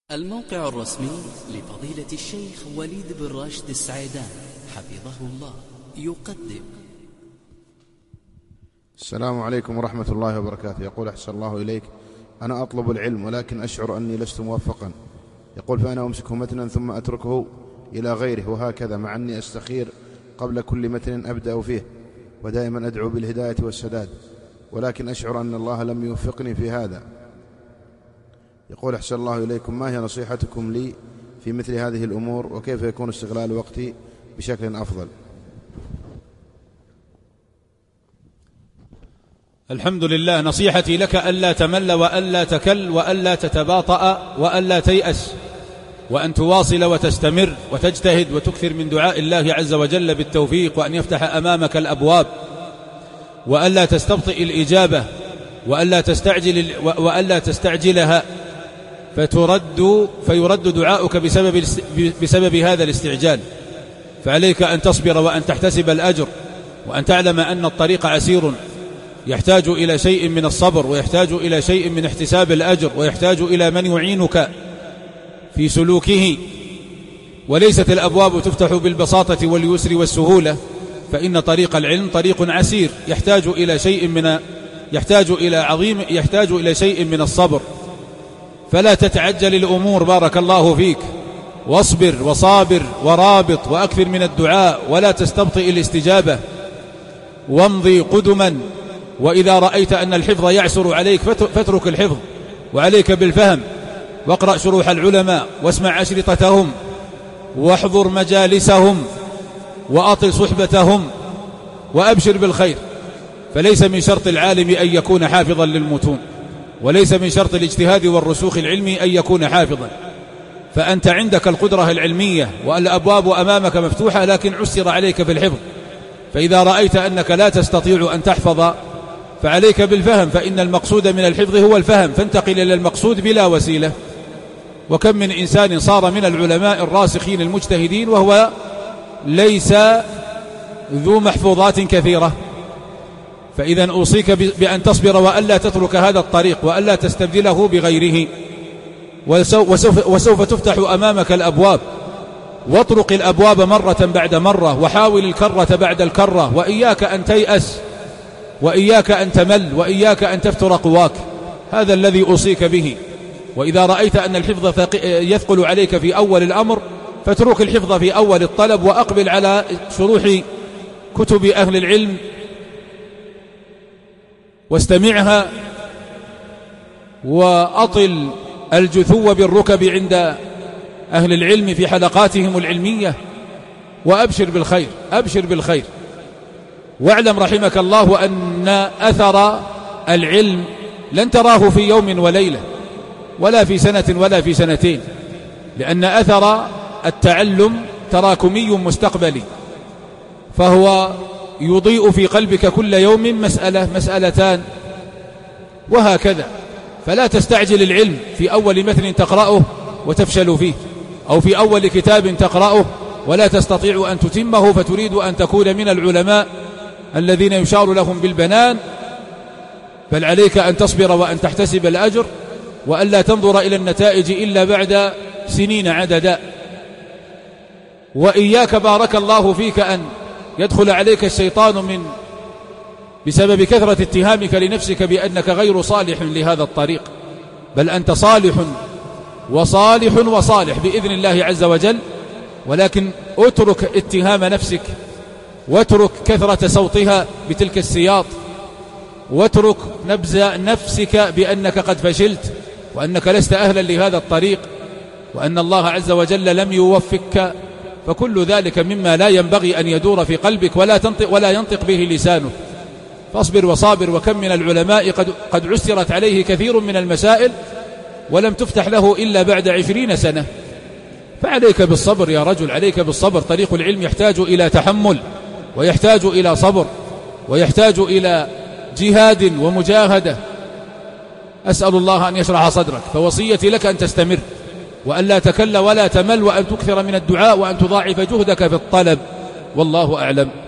الموقع الرسمي لفضيلة الشيخ وليد بن راشد السعيدان حفظه الله يقدم. السلام عليكم ورحمة الله وبركاته. يقول أحسن الله إليك، أنا أطلب العلم ولكن أشعر أني لست موفقا. يقول فأنا أمسكه متنا ثم أتركه إلى غيره وهكذا، مع أني أستخير قبل كل متن أبدأ فيه ودائما أدعو بالهداية والسداد، ولكن أشعر أن الله لم يوفقني في هذا. يقول أحسن الله إليكم، ما هي نصيحتكم لي في مثل هذه الأمور، وكيف يكون استغلال وقتي بشكل أفضل؟ الحمد لله. نصيحتي لك ألا تمل وألا تكل وألا تتباطأ وألا تيأس، وأن تواصل وتستمر وتجتهد وتكثر من دعاء الله عز وجل بالتوفيق، وأن يفتح أمامك الأبواب، وألا تستبطئ الإجابة، وألا تستعجلها فيرد دعاؤك بسبب هذا الاستعجال. فعليك أن تصبر وأن تحتسب الأجر، وأن تعلم أن الطريق عسير، يحتاج إلى شيء من الصبر، ويحتاج إلى شيء من احتساب الأجر، ويحتاج إلى من يعينك في سلوكه. وليست الأبواب تفتح بالبساطة واليسر والسهولة، فإن طريق العلم طريق عسير، يحتاج إلى شيء من الصبر. فلا تتعجل الأمور بارك الله فيك، واصبر وصابر ورابط، وأكثر من الدعاء، ولا تستبطئ الاستجابة، وامضي قدما. وإذا رأيت أن الحفظ يعسر عليك فاترك الحفظ، وعليك بالفهم، واقرأ شروح العلماء، واسمع أشرطتهم، واحضر مجالسهم، وأطل صحبتهم، وأبشر بالخير. فليس من شرط العالم أن يكون حافظا للمتون، وليس من شرط الاجتهاد والرسوخ العلمي أن يكون حافظا. فأنت عندك القدرة العلمية والأبواب أمامك مفتوحة، لكن عسر عليك في الحفظ. فإذا رأيت أنك لا تستطيع أن تحفظ فعليك بالفهم، فإن المقصود من الحفظ هو الفهم، فانتقل إلى المقصود بلا وسيلة. وكم من إنسان صار من العلماء الراسخين المجتهدين وهو ليس ذو محفوظات كثيرة. فإذا أوصيك بأن تصبر وألا تترك هذا الطريق، وألا تستبدله بغيره، وسوف تفتح أمامك الأبواب. واطرق الأبواب مرة بعد مرة، وحاول الكرة بعد الكرة، وإياك أن تيأس، وإياك أن تمل، وإياك أن تفتر قواك. هذا الذي أوصيك به. وإذا رأيت أن الحفظ يثقل عليك في أول الأمر فاترك الحفظ في أول الطلب، وأقبل على شروح كتب أهل العلم واستمعها، وأطل الجثو بالركب عند أهل العلم في حلقاتهم العلمية، وأبشر بالخير، أبشر بالخير. واعلم رحمك الله أن أثر العلم لن تراه في يوم وليلة، ولا في سنة ولا في سنتين، لأن أثر التعلم تراكمي مستقبلي، فهو يضيء في قلبك كل يوم مسألة مسألتان وهكذا. فلا تستعجل العلم في أول مثل تقرأه وتفشل فيه، أو في أول كتاب تقرأه ولا تستطيع أن تتمه فتريد أن تكون من العلماء الذين يشار لهم بالبنان. بل عليك أن تصبر وأن تحتسب الأجر، وألا تنظر إلى النتائج إلا بعد سنين عددا. وإياك بارك الله فيك أن يدخل عليك الشيطان بسبب كثرة اتهامك لنفسك بأنك غير صالح لهذا الطريق، بل أنت صالح وصالح وصالح بإذن الله عز وجل. ولكن اترك اتهام نفسك، واترك كثرة صوتها بتلك السياط، واترك نبذ نفسك بأنك قد فشلت، وأنك لست أهلا لهذا الطريق، وأن الله عز وجل لم يوفقك. فكل ذلك مما لا ينبغي أن يدور في قلبك ولا ينطق به لسانك. فاصبر وصابر. وكم من العلماء قد عسرت عليه كثير من المسائل ولم تفتح له إلا بعد 20 سنة. فعليك بالصبر يا رجل، عليك بالصبر. طريق العلم يحتاج إلى تحمل، ويحتاج إلى صبر، ويحتاج إلى جهاد ومجاهدة. أسأل الله أن يشرح صدرك. فوصيتي لك أن تستمر، وأن لا تكل ولا تمل، وأن تكثر من الدعاء، وأن تضاعف جهدك في الطلب. والله أعلم.